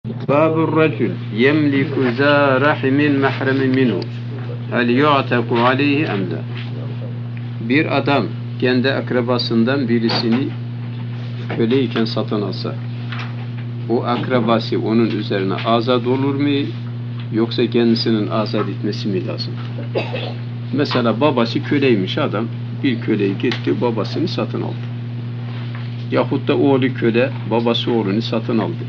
Babur racül yemliku za rahimin mahremin minhu hel yu'taku aleyhi emla. Bir adam kendi akrabasından birisini köleyken satın alsa, o akrabası onun üzerine azat olur mu, yoksa kendisinin azat etmesi mi lazım? Mesela babası köleymiş adam, bir köleyi gitti, babasını satın aldı. Yahut da oğlu köle, babası oğlunu satın aldı.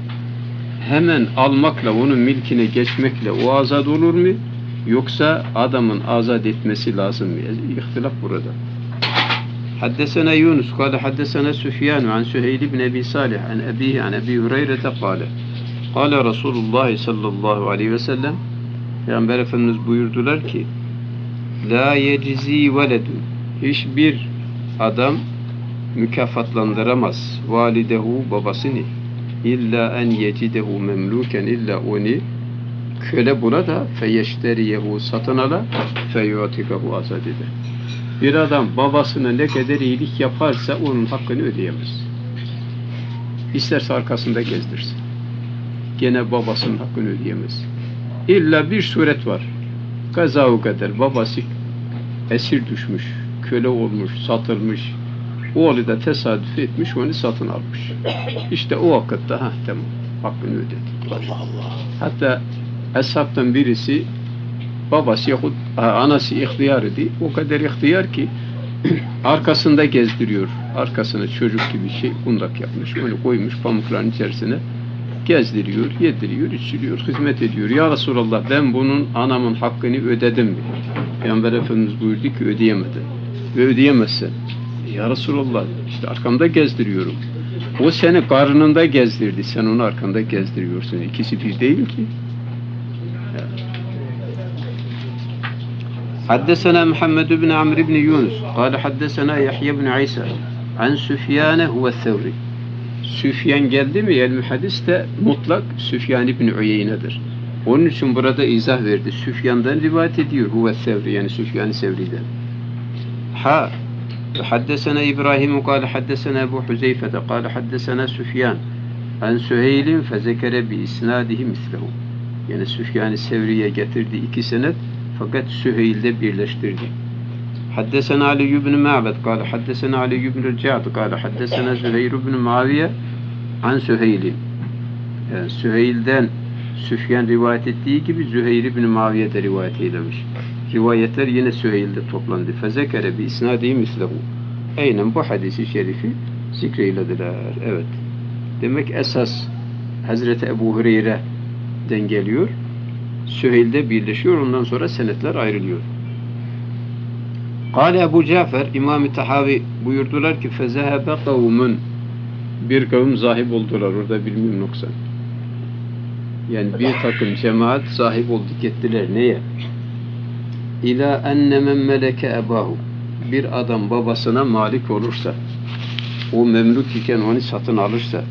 Hemen almakla, onun milkine geçmekle o azat olur mu, yoksa adamın azat etmesi lazım mı? İhtilaf burada. Haddesena Yunus, kâle haddesena Süfyanu an Süheyl ibn Ebi Salih an Ebihi an Ebi Hureyre'te kâle. Kâle Resulullah sallallahu aleyhi ve sellem, Peygamber Efendimiz buyurdular ki, la yecizi veledun, hiçbir adam mükafatlandıramaz validehu, babasını, illa en yecidehu memluken, illa onu köle buna da feyeşteriyehu, satın ala, feyuatikahu, azat eder. Bir adam babasına ne kadar iyilik yaparsa onun hakkını ödeyemez. İsterse arkasında gezdirsin, gene babasının hakkını ödeyemez. İlla bir suret var. Kaza-u kader, babası esir düşmüş, köle olmuş, satılmış, oğlu da tesadüf etmiş, onu satın almış. İşte o vakitte tamam, hakkını ödedi. Allah Allah. Hatta eshabtan birisi, babası yahut anası ihtiyar idi. O kadar ihtiyar ki arkasında gezdiriyor. Arkasına çocuk gibi şey kundak yapmış. Onu koymuş pamukların içerisine. Gezdiriyor, yediriyor, içiriyor, hizmet ediyor. Ya Resulallah, ben bunun anamın hakkını ödedim mi? Peygamber Efendimiz buyurdu ki ödeyemedi. Ve ödeyemezsen, ya Resulallah, işte arkamda gezdiriyorum. O seni karnında gezdirdi, sen onu arkanda gezdiriyorsun. İkisi bir değil ki. Haddesena Muhammed ibn Amr ibn Yunus, kâle haddesena Yahya ibn İsa, an Süfyane huve Thevri. Süfyan geldi mi el muhaddis de mutlak Süfyan ibn Uyeyne'dir. Onun için burada izah verdi. Süfyan'dan rivayet ediyor. Huve Thevri, yani Süfyan-ı Sevri'den. Haddesena İbrahim kâle haddesena Ebu Huzeyfe'de kâle haddesena Süfyan an Süheyl'in fezekere bi isnadihi mislehu. Yani Süfyan-ı Sevri'ye getirdi iki senet, fakat Süheyl'de birleştirdi. Haddesena Ali ibn Ma'bed kâle haddesena Ali ibn Ca'd kâle haddesena Züheyr ibn Muaviye an Süheyl'in. Yani Süheyl'den Süfyan rivayet ettiği gibi Züheyr ibn Muaviye de rivayet eylemiş. Rivayetler yine Süheyl'de toplandı. Fezekere bi isnadihi mislehu. Aynen bu hadisi şerifi zikreylediler. Evet. Demek esas Hazreti Ebu Hureyre'den geliyor. Süheyl'de birleşiyor. Ondan sonra senetler ayrılıyor. Kâle Ebu Cafer, İmam-ı Tahavi buyurdular ki fezehebe kavmun, bir kavim zahip oldular. Orada bilmem noksan. Yani bir takım cemaat sahip oldu, gittiler. Neye? İlâ enne men meleke ebahu, bir adam babasına malik olursa, o memluk iken onu satın alırsa,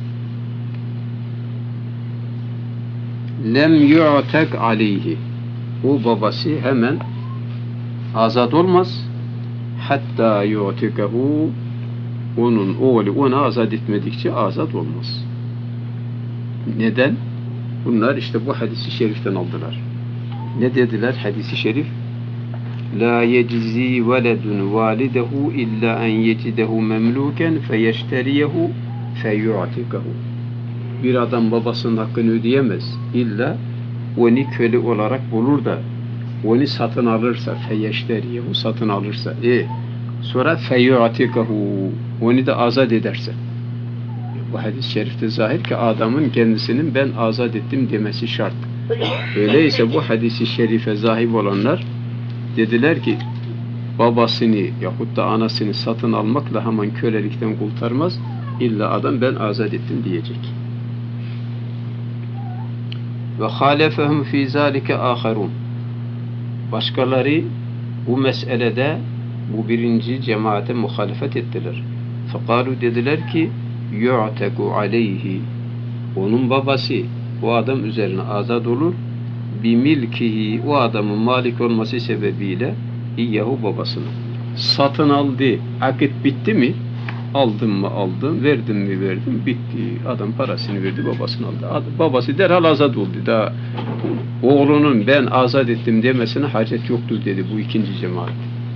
lem yu'tek aleyhi, o babası hemen azat olmaz, hatta yu'tikehu, onun oğlu ona azat etmedikçe azat olmaz. Neden? Bunlar işte bu hadisi şeriften aldılar. Ne dediler hadisi şerif? La yeczi veledun validehu illa en yecidehu memluken feyeşteriyehu feyu'tikehu. Bir adam babasının hakkını ödeyemez. İlla onu köle olarak bulur da onu satın alırsa, feyeşteriyehu, satın alırsa, sonra feyu'tikehu, onu da azat ederse. Bu hadis-i şerifte zahir ki adamın kendisinin ben azat ettim demesi şart. Öyleyse bu hadis-i şerife zahip olanlar dediler ki babasını yahut da anasını satın almakla hemen kölelikten kurtarmaz. İlla adam ben azat ettim diyecek. Ve halefehum fî zâlike âherûn. Başkaları bu meselede bu birinci cemaate muhalefet ettiler. Fekâlu, dediler ki yu'teku aleyhi, onun babası o adam üzerine azat olur, bimilkihi, o adamın malik olması sebebiyle İyyahu, babasını satın aldı. Akit bitti mi? Aldım mı aldım, verdim mi verdim, bitti. Adam parasını verdi, babasını aldı. Babası derhal azat oldu. Daha oğlunun ben azat ettim demesine hacet yoktur dedi bu ikinci cemaat.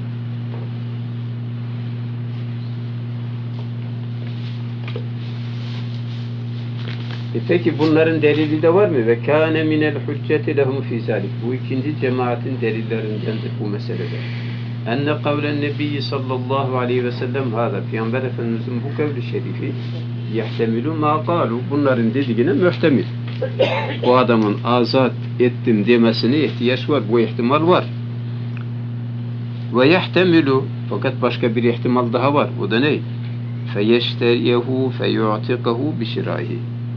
Peki bunların delili de var mı? Ve kâne minel hücceti lehum fî zâlik. Bu ikinci cemaatin delillerindendir bu meselede. Enne kavlen nebiyyi sallallahu aleyhi ve sellem hâzâ. Peygamber Efendimiz'in bu kavli şerifi yehtemilu mâ kâlu. Bunların dediğine mühtemil. Bu adamın azat ettim demesine ihtiyaç var. Bu ihtimal var. Ve yehtemilu. Fakat başka bir ihtimal daha var. O da ne? Feyeşteriyehu feyu'tikahu bişirâhi.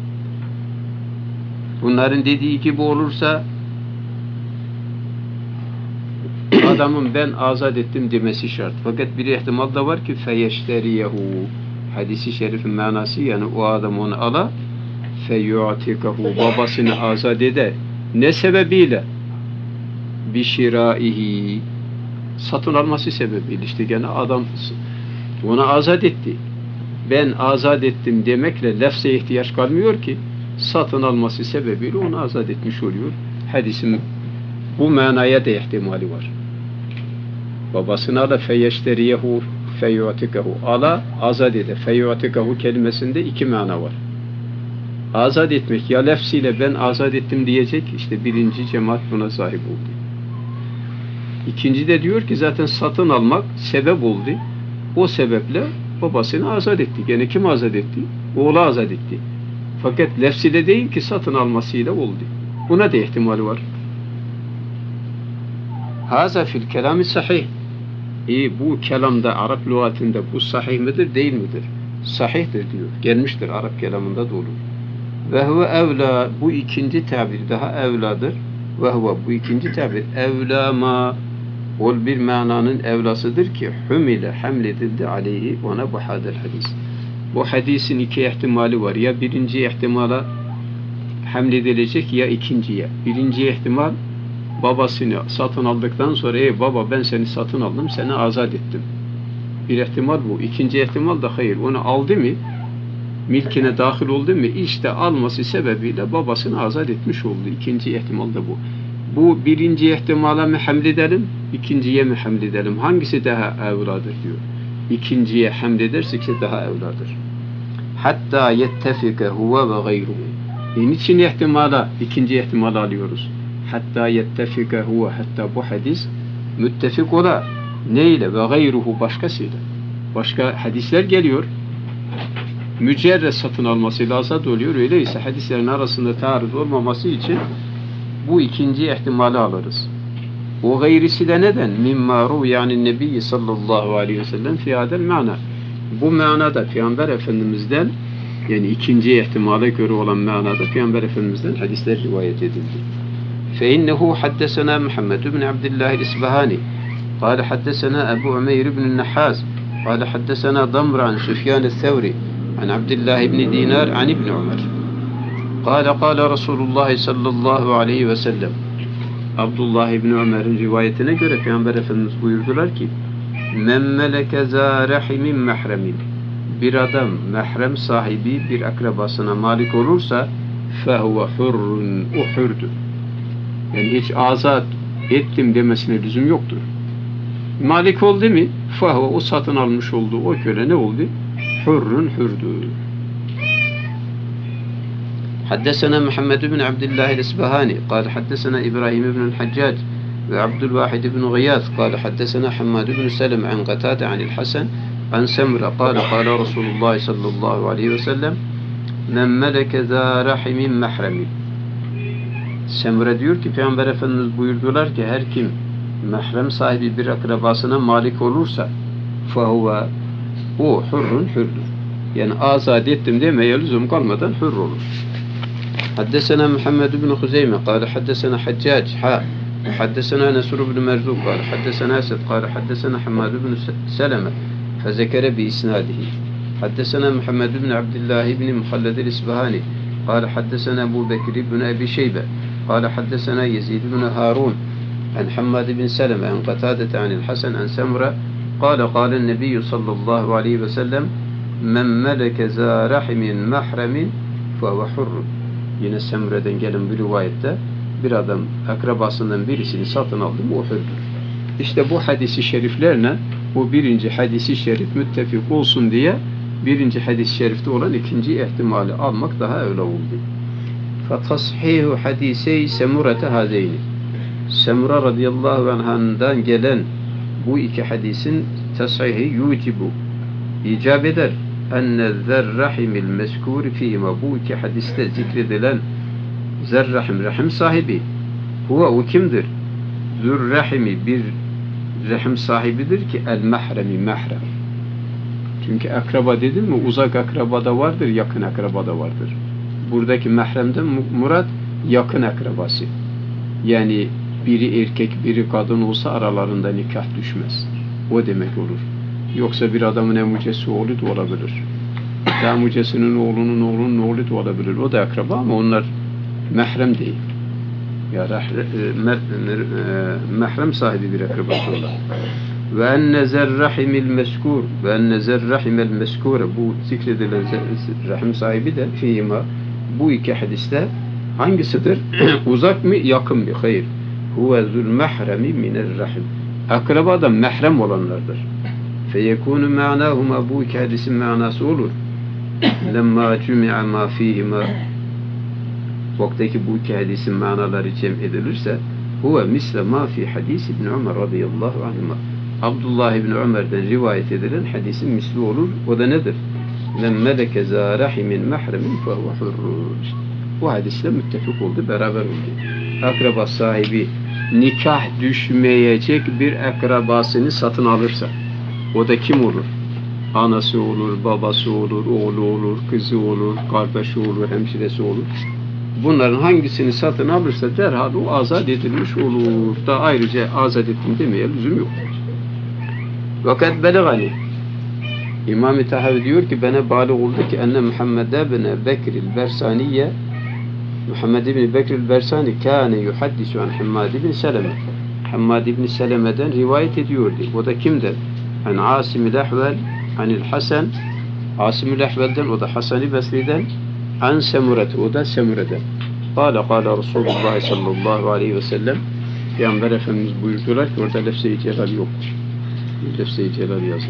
Bunların dediği gibi olursa adamın ben azat ettim demesi şart. Fakat bir ihtimal da var ki feyeşteriyehu. Hadis-i şerifin manası yani o adam onu ala feyu'tikahu babasını azat eder. Ne sebebiyle? Bişiraihi. Satın alması sebebiyle. İşte gene adam onu azat etti. Ben azat ettim demekle lafza ihtiyaç kalmıyor ki. Satın alması sebebiyle onu azat etmiş oluyor. Hadisin bu manaya da ihtimali var. Babasına ala feyeşteriyehu feyu'tikahu. Ala azat eder. Feyu'tikahu kelimesinde iki mana var. Azat etmek ya lafzıyla ben azat ettim diyecek. İşte birinci cemaat buna sahip oldu. İkinci de diyor ki zaten satın almak sebep oldu. O sebeple babasını azat etti. Gene kim azat etti? Oğlu azat etti. Fakat lefziyle değil ki satın almasıyla oldu. Buna da ihtimali var. Haza fil kelami sahih. Bu kelamda Arap lügatinde bu sahih midir değil midir? Sahihtir diyor. Gelmiştir Arap kelamında da olur. Ve huve evla bu ikinci tabir daha evladır. Ve huve bu ikinci tabir evla ma ol bir mananın evlasıdır ki hümile hamledildi aleyhi ona bu hadel hadis. Bu hadisin iki ihtimali var. Ya birinci ihtimala hamledilecek ya ikinciye. Birinci ihtimal babasını satın aldıktan sonra ey baba ben seni satın aldım, seni azat ettim. Bir ihtimal bu. İkinci ihtimal da hayır. Onu aldı mı? Milkine dahil oldu mu? İşte alması sebebiyle babasını azat etmiş oldu. İkinci ihtimal da bu. Bu birinci ihtimala mı hamledelim? İkinciye mi hamledelim? Hangisi daha evladır diyor. İkinciye hamd edersek daha evladır. Hatta yettefike huve ve gayruhu. Niçin ihtimala, ikinci ihtimala alıyoruz? Hatta yettefike huve, hatta bu hadis müttefik ola. Neyle? Ve gayruhu başkasıyla. Başka hadisler geliyor. Mücerred satın almasıyla azat oluyor. Öyleyse hadislerin arasında taarruz olmaması için bu ikinci ihtimali alırız. O gayrisi de neden? Mimma ru'yani Nebi sallallahu aleyhi ve sellem fi hadel mana. Bu manada Peygamber Efendimiz'den yani ikinci ihtimale göre olan manada Peygamber Efendimiz'den hadisler rivayet edildi. Fe innehu haddesena Muhammed ibn Abdullah el-İsbahani قال حدثنا أبو عمير بن النحاس قال حدثنا ضمر عن سفيان الثوري عن عبد الله بن دينار عن ابن عمر قال قال رسول الله صلى الله عليه وسلم Abdullah İbni Ömer'in rivayetine göre Peygamber Efendimiz buyurdular ki men meleke zâ rahimin mehremin bir adam mehrem sahibi bir akrabasına malik olursa fehuve hurrun o hürdür. Yani hiç azat ettim demesine lüzum yoktur. Malik oldu mu fehuve o satın almış olduğu o köle ne oldu? Hurrun hürdür. حدثنا محمد بن عبد الله الإسبهاني قال حدثنا إبراهيم بن الحجاج وعبد الواحد بن غياث قال حدثنا حماد بن سلم عن قتادة عن الحسن عن سمرة قال قال رسول الله صلى الله عليه وسلم من ملك ذا رحم محرم. Semre diyor ki Peygamber Efendimiz buyurdular ki her kim mahrem sahibi bir akrabasına malik olursa fehuve o hurrun hürdür. Yani azat ettim demeye lüzum kalmadan hür olur. حدثنا محمد بن خزيمة قال حدثنا حجاج حدثنا نصر بن مرزوق قال حدثنا أسد قال حدثنا حماد بن سلمة فذكر بإسناده حدثنا محمد بن عبد الله بن مخلد الإسبهاني قال حدثنا أبو بكر بن أبي شيبة قال حدثنا يزيد بن هارون عن حماد بن سلمة عن قتادة عن الحسن عن سمرة قال قال النبي صلى الله عليه وسلم men meleke za rahimin mahremin fehuve hurr. Yine Semre'den gelen bir rivayette bir adam akrabasından birisini satın aldı mı o hürdür. İşte bu hadisi şeriflerle bu birinci hadisi şerif müttefik olsun diye birinci hadis-i şerifte olan ikinci ihtimali almak daha öyle oldu. فَتَصْحِيهُ حَدِيسَيْ سَمُرَةَ هَذَيْنِ Semura radıyallahu anh'dan gelen bu iki hadisin tashihi yucibu icap eder. Enne zerrahimil meskûri fîhime bu iki hadiste zikredilen zerrahim, rahim sahibi huve o kimdir? Zürrahimi bir rahim sahibidir ki el mahremi mahrem. Çünkü akraba dedim mi uzak akraba da vardır, yakın akraba da vardır. Buradaki mahremden murat yakın akrabası. Yani biri erkek biri kadın olsa aralarında nikah düşmez. O demek olur. Yoksa bir adamın emucesi oğlu da olabilir. Emucesinin oğlunun oğlu da olabilir. O da akraba ama onlar mahrem değil. Ya mahrem sahibi bir akrabası olur. Ve enne zerrahimil meskur ve enne zerrahimel meskure bu zikredilen rahim sahibi de fîhima bu iki hadiste hangisidir? Uzak mı yakın mı? Hayır. Huve zul mahremi minel rahim. Akraba da mahrem olanlardır. Feyekûnü ma'nâhuma bu iki hadisin manası olur. Lemma cümi'a ma fîhima vaktaki bu iki hadisin manaları cem edilirse huve misle ma fi hadis İbn Ömer radıyallahu anhuma Abdullah İbn Ömer'den rivayet edilen hadisin misli olur. O da nedir? Men meleke za rahimin mahremin fehuve hurr. Bu hadisle müttefik oldu, beraber oldu. Akraba sahibi nikah düşmeyecek bir akrabasını satın alırsa o da kim olur? Anası olur, babası olur, oğlu olur, kızı olur, kardeşi olur, hemşiresi olur. Bunların hangisini satın alırsa derhal o azat edilmiş olur. Da ayrıca azat ettim demeye lüzum yok. Fakat belegani İmam-ı Tahavi diyor ki bana bağlı oldu ki enne Muhammed ibn Bekir'il Bersaniye Muhammed ibn Bekir'il Bersani kâne yuhaddisu an Hammad ibn Seleme Hammad ibn Seleme'den rivayet ediyordu. O da kimdir? An Asim-i Ahvel anil Hasan Asim-i Ahvel'den o da Hasan-ı Basri'den an Semuret o da Semure'den. Kâle Resulullah sallallahu aleyhi ve sellem Peygamber Efendimiz buyurdular ki orada lefze-i celal yok. Lefze-i celal yazın.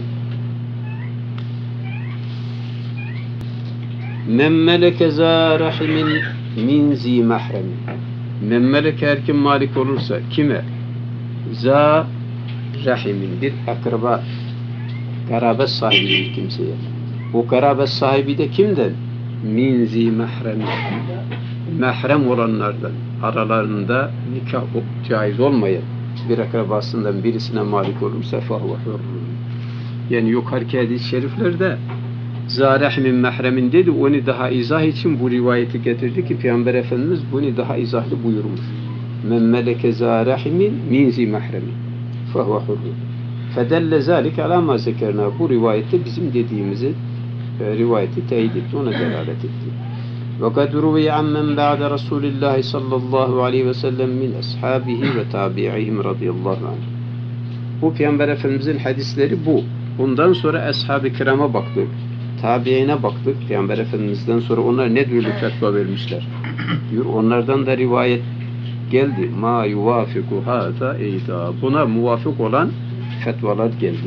Men meleke za rahimin min zi mahremi. Men meleke her kim malik olursa kime? Za rahimin bir akraba karabet sahibi bir kimseye. O karabet sahibi de kimden? Min zi mahremi. Mahrem olanlardan. Aralarında nikah caiz olmayan bir akrabasından birisine malik olursa fehuve hurr. Yani yukarıki hadis-i şeriflerde Zârehmin mehremin dedi, onu daha izah için bu rivayeti getirdi ki Peygamber Efendimiz bunu daha izahlı buyurmuş. Men meleke zârehmin minzi mehremin fehuve hurr. Fedelle zâlike alâ mâ zekerna. Bu rivayette bizim dediğimizi rivayeti teyit etti, ona delalet etti. Ve kad ruviye ammen ba'de Resulillahi sallallahu aleyhi ve sellem min ashabihi ve tabi'ihim radıyallahu anh. Bu Peygamber Efendimizin hadisleri bu. Bundan sonra ashab-ı kirama baktık. Tabiine baktık. Peygamber Efendimiz'den sonra onlar ne türlü fetva vermişler. Diyor, onlardan da rivayet geldi. Ma yuvafiku hâzâ eyda. Buna muvafık olan fetvalar geldi.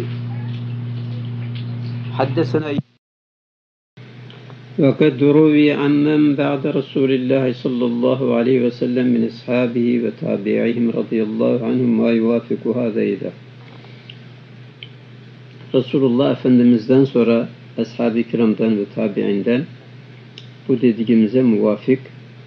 Haddesena وَقَدْ رُوِيَ عَمَّنْ بَعْدَ رَسُولِ اللّٰهِ صَلَّى اللّٰهُ عَلَيْهِ وَسَلَّمْ مِنْ أَصْحَابِهِ وَتَابِعِهِمْ رَضِيَ اللّٰهُ عَنْهُمْ مَا يُوَافِقُ هَذَا اِذَا Resulullah Efendimiz'den sonra ashab-ı kiramdan ve tabi'inden bu dediğimize muvafık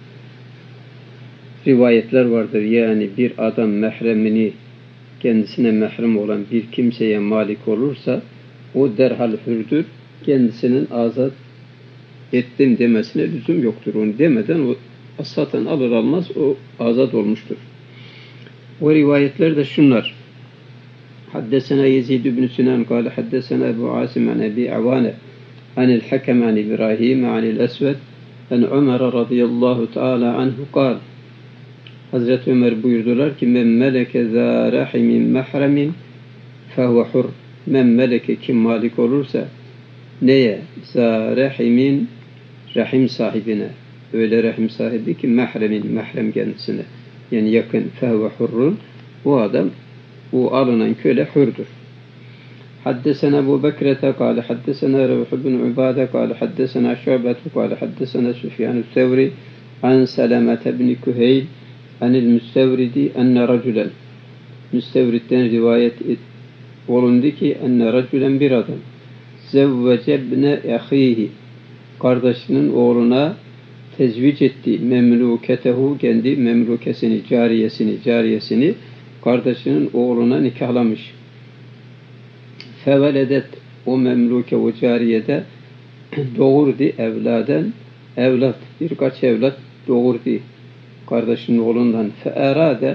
rivayetler vardır. Yani bir adam mehremini kendisine mehrem olan bir kimseye malik olursa o derhal hürdür. Kendisinin azat ettim demesine lüzum yoktur. Onu demeden o satın alır almaz o azat olmuştur. O rivayetler de şunlar. Haddesena Yezid ibn Sinan kâle haddesena Ebu Asim an Ebi Avane anil Hakem an İbrahim anil Esved en Ömer radıyallahu teala anhu kâle Hazreti Ömer buyurdular ki men meleke zâ rahimin mehremin fehuve hurr. Men meleke kim malik olursa Neye? Za rahimin, rahim sahibine. Öyle rahim sahibi ki mahrem kendisine. Yani yakın. Fehve hurrun. Bu adam, bu alınan köle hürdür. حدثنا أبو بكرة قال حدثنا روح بن عبادة قال حدثنا شعبة قال حدثنا سفيان الثوري عن سلمة بن كهيل عن المستورد أن رجلا müstevridden rivayet olundu ki enne racülen bir adam zevvece bne ahihi kardeşinin oğluna tezvic etti memluketehu kendi memlukesini cariyesini kardeşinin oğluna nikahlamış. Feveledet o memluke o cariyede doğurdu evlat birkaç evlat doğurdu kardeşinin oğlundan. Feerade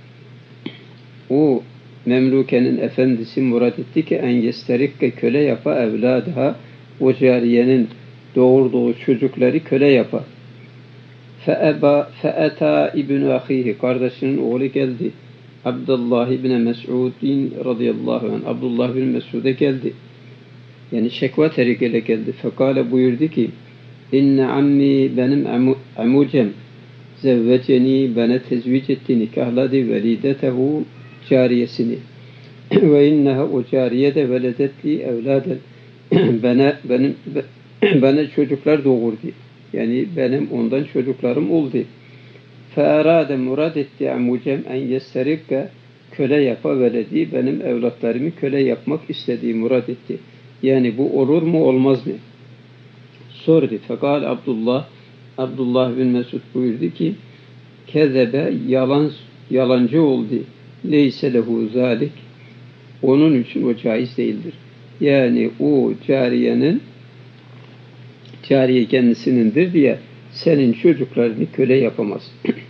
o memlukenin efendisi murad etti ki en yesterikke köle yapa evladaha o cariyenin doğurduğu çocukları köle yapa. Feeta ibn ahihi kardeşinin oğlu geldi. Abdullah ibn Mes'udin radıyallahu anh Abdullah bin Mes'ud'e geldi. Yani şekva terikele geldi. Fekale buyurdu ki inne ammi benim amucem zevveceni bana tezvic etti nikahladı velidetehu cariyesini ve inneha o cariye de veledetli evladen bana çocuklar doğurdu. Yani benim ondan çocuklarım oldu. Feerade murad etti amucem en yesterikka köle yapa veledi benim evlatlarımı köle yapmak istediği murad etti. Yani bu olur mu olmaz mı? Sordu. Fekal Abdullah bin Mesud buyurdu ki kezebe yalancı oldu. Leyse lehu zalik onun için o caiz değildir. Yani o cariye kendisinindir diye senin çocuklarını köle yapamaz.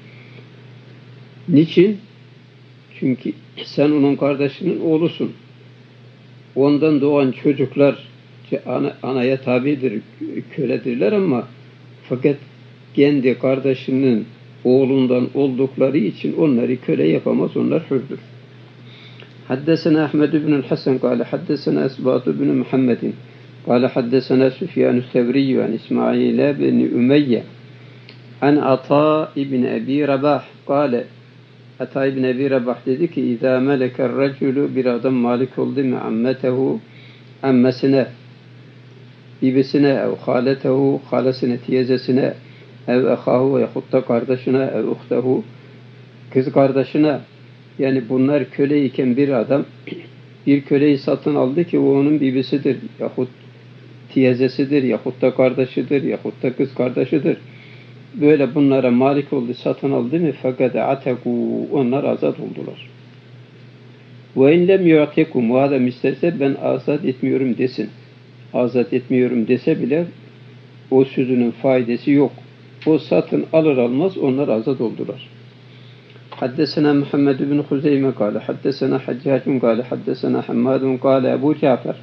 Niçin? Çünkü sen onun kardeşinin oğlusun. Ondan doğan çocuklar anaya tabidir, köledirler ama fakat kendi kardeşinin oğlundan oldukları için onları köle yapamaz, onlar hürdür. Haddesena Ahmed ibn Hasan قال حدثنا أسباط بن محمد قال حدثنا سفيان الثوري عن إسماعيل بن أمية عن عطاء بن أبي رباح قال Ata ibn Ebi Rabah dedi ki İzâ meleker recülü bir adam malik oldu mu ammetehu emmesine bibisine ev haletehu halesine teyzesine ev ehahu yahut da kardeşine ev uhtehu kız kardeşine yani bunlar köleyken bir adam bir köleyi satın aldı ki o onun bibisidir yahut teyzesidir yahut da kardeşidir yahut da kız kardeşidir. Böyle bunlara malik oldu, satın aldı mı? Fakat ateku onlar azat oldular. Ve in lem yu'tekum o adam isterse ben azat etmiyorum desin. Azat etmiyorum dese bile o sözünün faydası yok. O satın alır almaz onlar azat oldular. Haddesena Muhammed bin Huzeyme kâle, haddesena Haccacun kâle, haddesena Hammadun kâle, Ebu Cafer.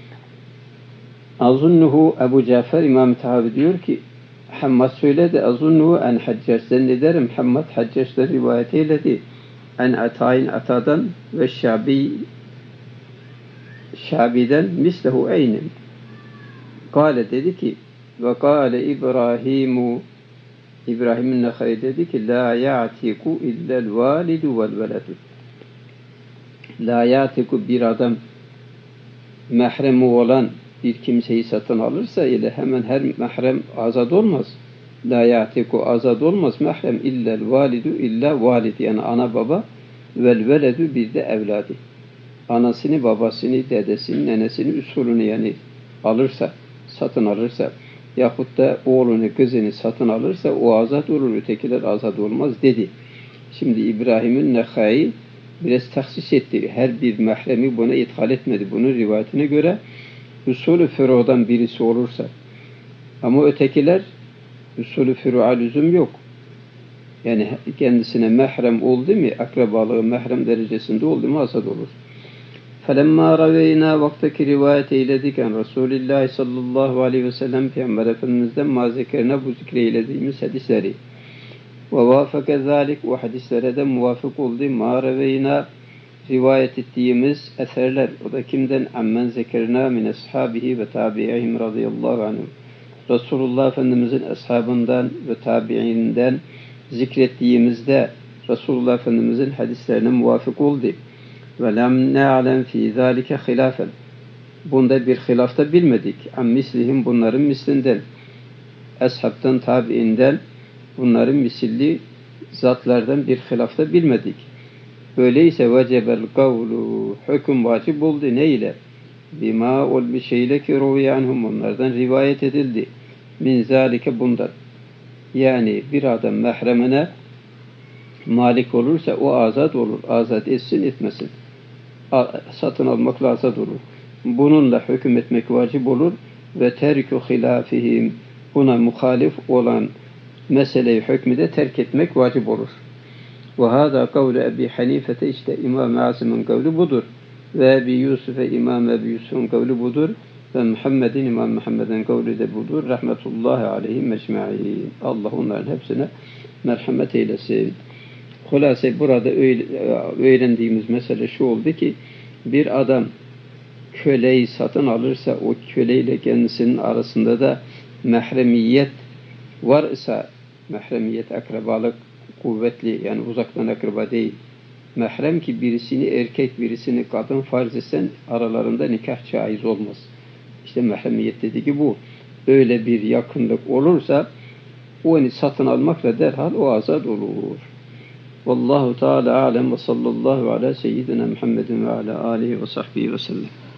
Azunnuhu Ebu Cafer İmam-ı Tahavi diyor ki Hammad söyledi. Azunnuhu en Haccac. Zannederim Hammad Haccac'ta rivayet eyledi. En Ata'dan ve Şabi'den mislehu eynin. Kale dedi ki ve kâle İbrahim'in Nekhai dedi ki la ya'tiku illel validu vel veledu. La ya'tiku bir adam mahremi olan bir kimseyi satın alırsa ile hemen her mahrem azad olmaz. La ya'tiku azad olmaz. Mahrem illel validu illa valid yani ana baba vel veledu bir de evladı. Anasını, babasını, dedesini, nenesini, usulünü yani alırsa, satın alırsa yahut da oğlunu, kızını satın alırsa o azad olur, ötekiler azad olmaz dedi. Şimdi İbrahim'in Nekhai biraz tahsis etti. Her bir mahremi buna ithal etmedi. Bunun rivayetine göre usulü furu'dan birisi olursa ama ötekiler usulü furu'a lüzum yok. Yani kendisine mahrem oldu mu, akrabalığı mahrem derecesinde oldu mu azad olur. فَلَمَّا رَوَيْنَا vaktaki rivayet eyledikken Resulullah sallallahu aleyhi ve sellem Peygamber Efendimiz'den mazekerine bu zikreylediğimiz hadisleri ve vâfeke zâlik o hadislere de muvafık oldu. مَا رَوَيْنَا rivayet ettiğimiz eserler, o da kimden? Ammen zekerna min ashabihi ve tabi'ihim radıyallahu anhum. Resulullah Efendimizin ashabından ve tabi'inden zikrettiğimizde Resulullah Efendimizin hadislerine muvafık oldu. Ve lem ne'alem fî zâlike hilâfen. Bunda bir hilafta bilmedik. Am mislihim, bunların mislinden. Eshabtan, tabi'inden, bunların misilli zatlardan bir hilafta bilmedik. Öyleyse vecebel kavlu, hüküm vacip oldu. Ne ile? Bima ol bir şeyle ki ruviye anhum, onlardan rivayet edildi. Min zâlike, bundan. Yani bir adam mehremine malik olursa o azat olur. Azat etsin etmesin. Satın almakla azat olur. Bununla hüküm etmek vacip olur. Ve terkü hilafihim, buna muhalif olan meseleyi, hükmü de terk etmek vacip olur. Ve hâdâ kavlu Ebi Hanife'te, işte İmam-ı Azim'in kavlu budur. Ve Ebi Yusuf'e, İmam Ebi Yusuf'un kavlu budur. Ve Muhammed'in, İmam Muhammed'in kavlu de budur. Rahmetullahi aleyhim mecma'in. Allah onların hepsine merhamet eylesin. Hulase burada öğrendiğimiz mesele şu oldu ki, bir adam köleyi satın alırsa, o köleyle kendisinin arasında da mahremiyet varsa, mahremiyet, akrabalık kuvvetli, yani uzaktan akraba değil, mahrem ki birisini erkek, birisini kadın farz etsen aralarında nikah caiz olmaz. İşte mahremiyet dediği bu. Öyle bir yakınlık olursa onu satın almakla derhal o azat olur. Vallahu Teala alem ve sallallahu ala seyyidina Muhammedin ve ala alihi ve sahbihi ve sellem.